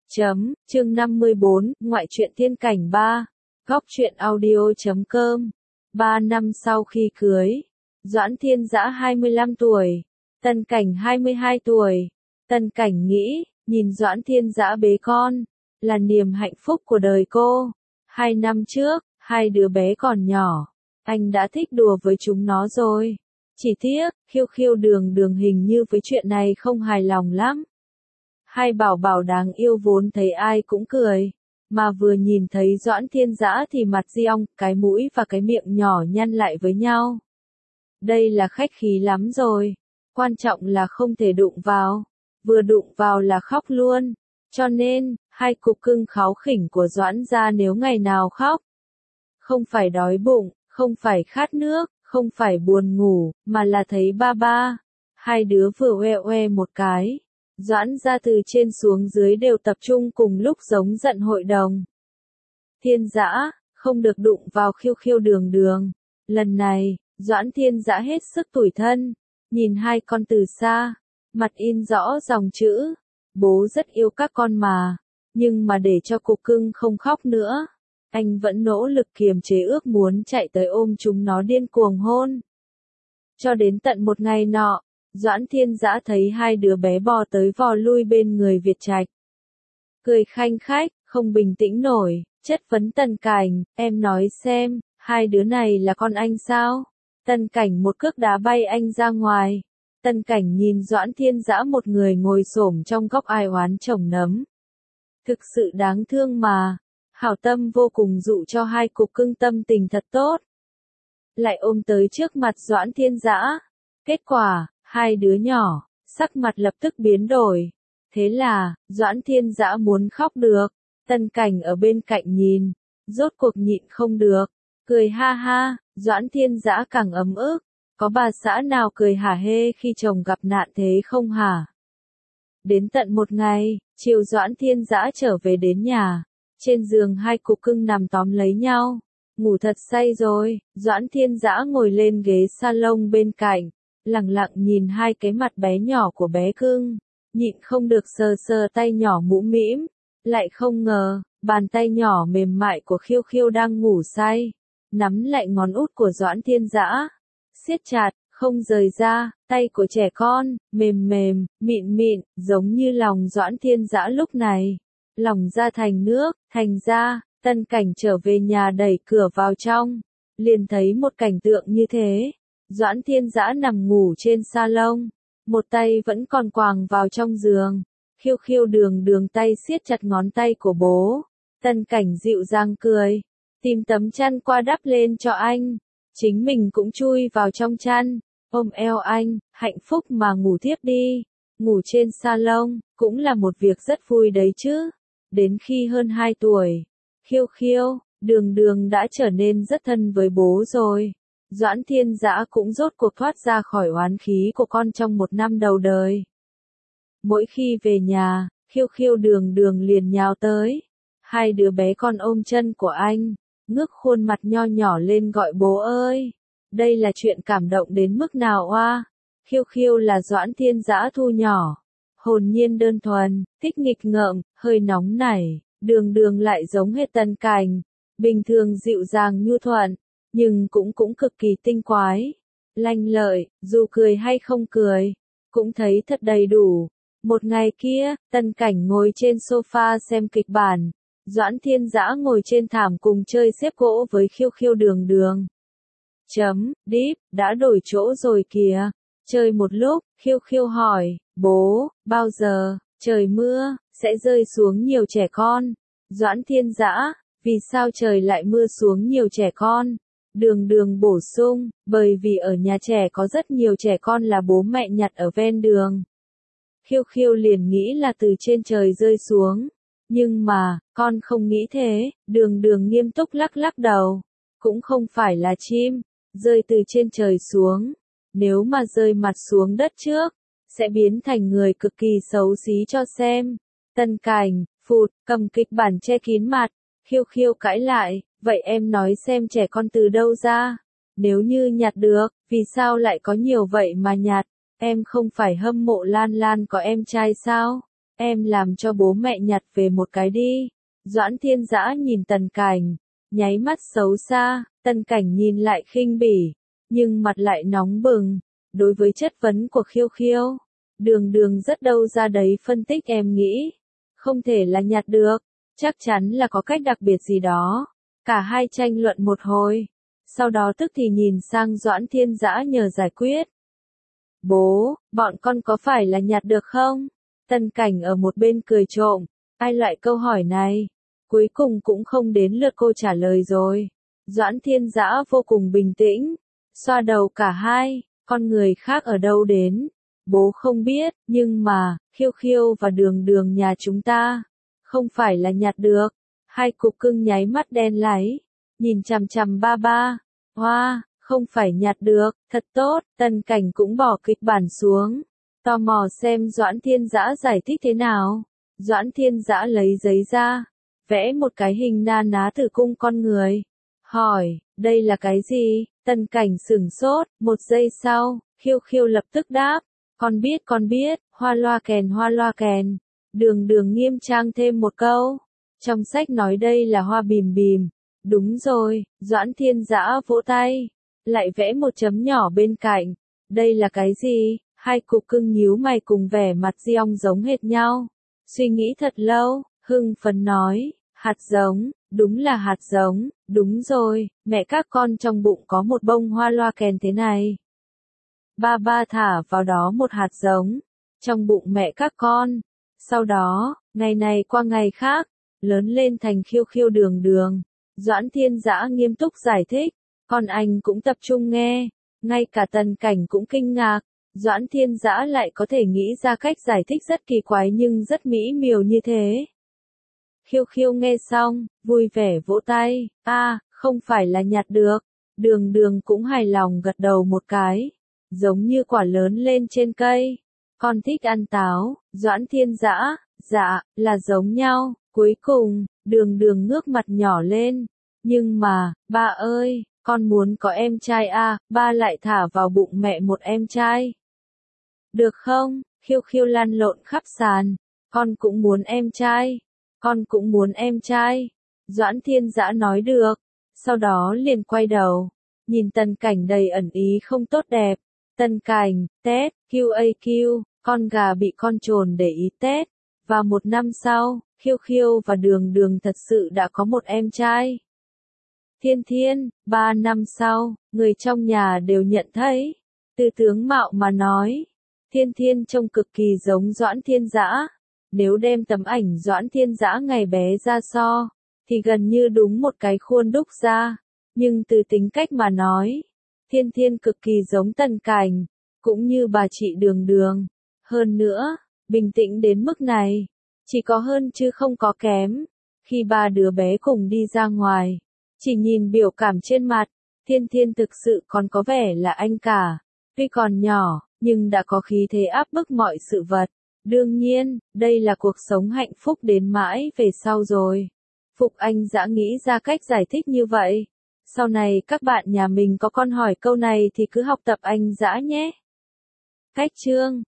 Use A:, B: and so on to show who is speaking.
A: Chương 54, Ngoại truyện tiên cảnh 3, góc truyện audio.com. 3 năm sau khi cưới, Doãn Thiên Dã 25 tuổi, Tân Cảnh 22 tuổi. Tân Cảnh nghĩ, nhìn Doãn Thiên Dã bế con, là niềm hạnh phúc của đời cô. 2 năm trước, hai đứa bé còn nhỏ, anh đã thích đùa với chúng nó rồi. Chỉ tiếc, Khiêu Khiêu Đường Đường hình như với chuyện này không hài lòng lắm. Hai bảo bảo đáng yêu vốn thấy ai cũng cười, mà vừa nhìn thấy Doãn Thiên Dã thì mặt di ong, cái mũi và cái miệng nhỏ nhăn lại với nhau. Đây là khách khí lắm rồi, quan trọng là không thể đụng vào, vừa đụng vào là khóc luôn, cho nên, hai cục cưng kháu khỉnh của Doãn gia nếu ngày nào khóc, không phải đói bụng, không phải khát nước, không phải buồn ngủ, mà là thấy ba ba. Hai đứa vừa oe oe một cái, Doãn gia từ trên xuống dưới đều tập trung cùng lúc giống giận hội đồng. Thiên Dã, không được đụng vào Khiêu Khiêu Đường Đường. Lần này, Doãn Thiên Dã hết sức tủi thân, nhìn hai con từ xa, mặt in rõ dòng chữ, bố rất yêu các con mà, nhưng mà để cho cục cưng không khóc nữa, anh vẫn nỗ lực kiềm chế ước muốn chạy tới ôm chúng nó điên cuồng hôn. Cho đến tận một ngày nọ, Doãn Thiên Dã thấy hai đứa bé bò tới vò lui bên người Việt Trạch. Cười khanh khách, không bình tĩnh nổi, chất vấn Tân Cảnh, em nói xem, hai đứa này là con anh sao? Tân Cảnh một cước đá bay anh ra ngoài. Tân Cảnh nhìn Doãn Thiên Dã một người ngồi xổm trong góc ai oán chồng nấm. Thực sự đáng thương mà, hảo tâm vô cùng dụ cho hai cục cưng tâm tình thật tốt. Lại ôm tới trước mặt Doãn Thiên Dã. Kết quả, hai đứa nhỏ, sắc mặt lập tức biến đổi. Thế là, Doãn Thiên Dã muốn khóc được. Tân Cảnh ở bên cạnh nhìn, rốt cuộc nhịn không được. Cười ha ha, Doãn Thiên Dã càng ấm ức. Có bà xã nào cười hả hê khi chồng gặp nạn thế không hả? Đến tận một ngày, chiều Doãn Thiên Dã trở về đến nhà. Trên giường hai cục cưng nằm tóm lấy nhau. Ngủ thật say rồi, Doãn Thiên Dã ngồi lên ghế salon bên cạnh. Lặng lặng nhìn hai cái mặt bé nhỏ của bé cưng, nhịn không được sờ sờ tay nhỏ mũm mĩm, lại không ngờ, bàn tay nhỏ mềm mại của Khiêu Khiêu đang ngủ say, nắm lại ngón út của Doãn Thiên Dã, siết chặt, không rời ra, tay của trẻ con, mềm mềm, mịn mịn, giống như lòng Doãn Thiên Dã lúc này, lòng ra thành nước, thành ra, Tân Cảnh trở về nhà đẩy cửa vào trong, liền thấy một cảnh tượng như thế. Doãn Thiên Dã nằm ngủ trên salon, một tay vẫn còn quàng vào trong giường. Khiêu Khiêu Đường Đường tay siết chặt ngón tay của bố. Tân Cảnh dịu dàng cười, tìm tấm chăn qua đắp lên cho anh. Chính mình cũng chui vào trong chăn, ôm eo anh, hạnh phúc mà ngủ tiếp đi. Ngủ trên salon, cũng là một việc rất vui đấy chứ. Đến khi hơn 2 tuổi, Khiêu Khiêu, Đường Đường đã trở nên rất thân với bố rồi. Doãn Thiên Dã cũng rốt cuộc thoát ra khỏi oán khí của con trong 1 năm đầu đời. Mỗi khi về nhà, Khiêu Khiêu Đường Đường liền nhào tới. Hai đứa bé con ôm chân của anh, ngước khuôn mặt nho nhỏ lên gọi bố ơi. Đây là chuyện cảm động đến mức nào oa. Khiêu Khiêu là Doãn Thiên Dã thu nhỏ. Hồn nhiên đơn thuần, thích nghịch ngợm, hơi nóng nảy. Đường Đường lại giống hệt Tân Cảnh. Bình thường dịu dàng nhu thuận, nhưng cũng cực kỳ tinh quái, lanh lợi, dù cười hay không cười, cũng thấy thật đầy đủ. Một ngày kia, Tân Cảnh ngồi trên sofa xem kịch bản, Doãn Thiên Dã ngồi trên thảm cùng chơi xếp gỗ với Khiêu Khiêu Đường Đường. Deep, đã đổi chỗ rồi kìa. Chơi một lúc, Khiêu Khiêu hỏi, bố, bao giờ, trời mưa, sẽ rơi xuống nhiều trẻ con. Doãn Thiên Dã, vì sao trời lại mưa xuống nhiều trẻ con? Đường Đường bổ sung, bởi vì ở nhà trẻ có rất nhiều trẻ con là bố mẹ nhặt ở ven đường. Khiêu Khiêu liền nghĩ là từ trên trời rơi xuống. Nhưng mà, con không nghĩ thế, Đường Đường nghiêm túc lắc lắc đầu. Cũng không phải là chim, rơi từ trên trời xuống. Nếu mà rơi mặt xuống đất trước, sẽ biến thành người cực kỳ xấu xí cho xem. Tân Cảnh, phụt, cầm kịch bản che kín mặt. Khiêu Khiêu cãi lại, vậy em nói xem trẻ con từ đâu ra? Nếu như nhặt được, vì sao lại có nhiều vậy mà nhặt? Em không phải hâm mộ Lan Lan có em trai sao? em làm cho bố mẹ nhặt về một cái đi. Doãn Thiên Dã nhìn Tần Cảnh, nháy mắt xấu xa, Tần Cảnh nhìn lại khinh bỉ, nhưng mặt lại nóng bừng. Đối với chất vấn của Khiêu Khiêu, Đường Đường rất đâu ra đấy phân tích em nghĩ. Không thể là nhặt được, chắc chắn là có cách đặc biệt gì đó. Cả hai tranh luận một hồi, sau đó tức thì nhìn sang Doãn Thiên Dã nhờ giải quyết. Bố, bọn con có phải là nhặt được không? Tần Cảnh ở một bên cười trộm, ai loại câu hỏi này? Cuối cùng cũng không đến lượt cô trả lời rồi. Doãn Thiên Dã vô cùng bình tĩnh, xoa đầu cả hai, con người khác ở đâu đến? Bố không biết, nhưng mà, Khiêu Khiêu và Đường Đường nhà chúng ta, không phải là nhặt được. Hai cục cưng nháy mắt đen láy, nhìn chằm chằm ba ba. Hoa, không phải nhặt được, thật tốt, Tần Cảnh cũng bỏ kịch bản xuống. Tò mò xem Doãn Thiên Dã giải thích thế nào. Doãn Thiên Dã lấy giấy ra, vẽ một cái hình na ná tử cung con người. Hỏi, đây là cái gì? Tần Cảnh sửng sốt, một giây sau, Khiêu Khiêu lập tức đáp. Con biết, hoa loa kèn. Đường Đường nghiêm trang thêm một câu. Trong sách nói đây là hoa bìm bìm. Đúng rồi, Doãn Thiên Dã vỗ tay, lại vẽ một chấm nhỏ bên cạnh. Đây là cái gì? Hai cục cưng nhíu mày cùng vẻ mặt Giong giống hệt nhau. Suy nghĩ thật lâu, hưng phấn nói, hạt giống, đúng là hạt giống, đúng rồi, mẹ các con trong bụng có một bông hoa loa kèn thế này. Ba ba thả vào đó một hạt giống, trong bụng mẹ các con. Sau đó, ngày này qua ngày khác, lớn lên thành Khiêu Khiêu Đường Đường. Doãn Thiên Dã nghiêm túc giải thích, còn anh cũng tập trung nghe, ngay cả Tần Cảnh cũng kinh ngạc. Doãn Thiên Dã lại có thể nghĩ ra cách giải thích rất kỳ quái nhưng rất mỹ miều như thế. Khiêu Khiêu nghe xong, vui vẻ vỗ tay, không phải là nhặt được. Đường Đường cũng hài lòng gật đầu một cái, giống như quả lớn lên trên cây. Con thích ăn táo. Doãn Thiên Dã, dạ, là giống nhau. Cuối cùng, Đường Đường ngước mặt nhỏ lên. Nhưng mà, ba ơi, con muốn có em trai ba lại thả vào bụng mẹ một em trai. Được không? Khiêu Khiêu lăn lộn khắp sàn. Con cũng muốn em trai. Con cũng muốn em trai. Doãn Thiên Dã nói được. Sau đó liền quay đầu, nhìn Tần Cảnh đầy ẩn ý không tốt đẹp. Tần Cảnh, tét, QAQ, con gà bị con trồn để ý tét. Và một năm sau, Khiêu Khiêu và Đường Đường thật sự đã có một em trai. Thiên Thiên, 3 năm sau, người trong nhà đều nhận thấy. Từ tướng mạo mà nói, Thiên Thiên trông cực kỳ giống Doãn Thiên Dã. Nếu đem tấm ảnh Doãn Thiên Dã ngày bé ra so, thì gần như đúng một cái khuôn đúc ra. Nhưng từ tính cách mà nói, Thiên Thiên cực kỳ giống Tần Cảnh, cũng như bà chị Đường Đường. Hơn nữa, bình tĩnh đến mức này, chỉ có hơn chứ không có kém. Khi ba đứa bé cùng đi ra ngoài, chỉ nhìn biểu cảm trên mặt, Thiên Thiên thực sự còn có vẻ là anh cả. Tuy còn nhỏ, nhưng đã có khí thế áp bức mọi sự vật. Đương nhiên, đây là cuộc sống hạnh phúc đến mãi về sau rồi. Phục Anh Dã nghĩ ra cách giải thích như vậy. Sau này các bạn nhà mình có con hỏi câu này thì cứ học tập Anh Dã nhé. Cách chương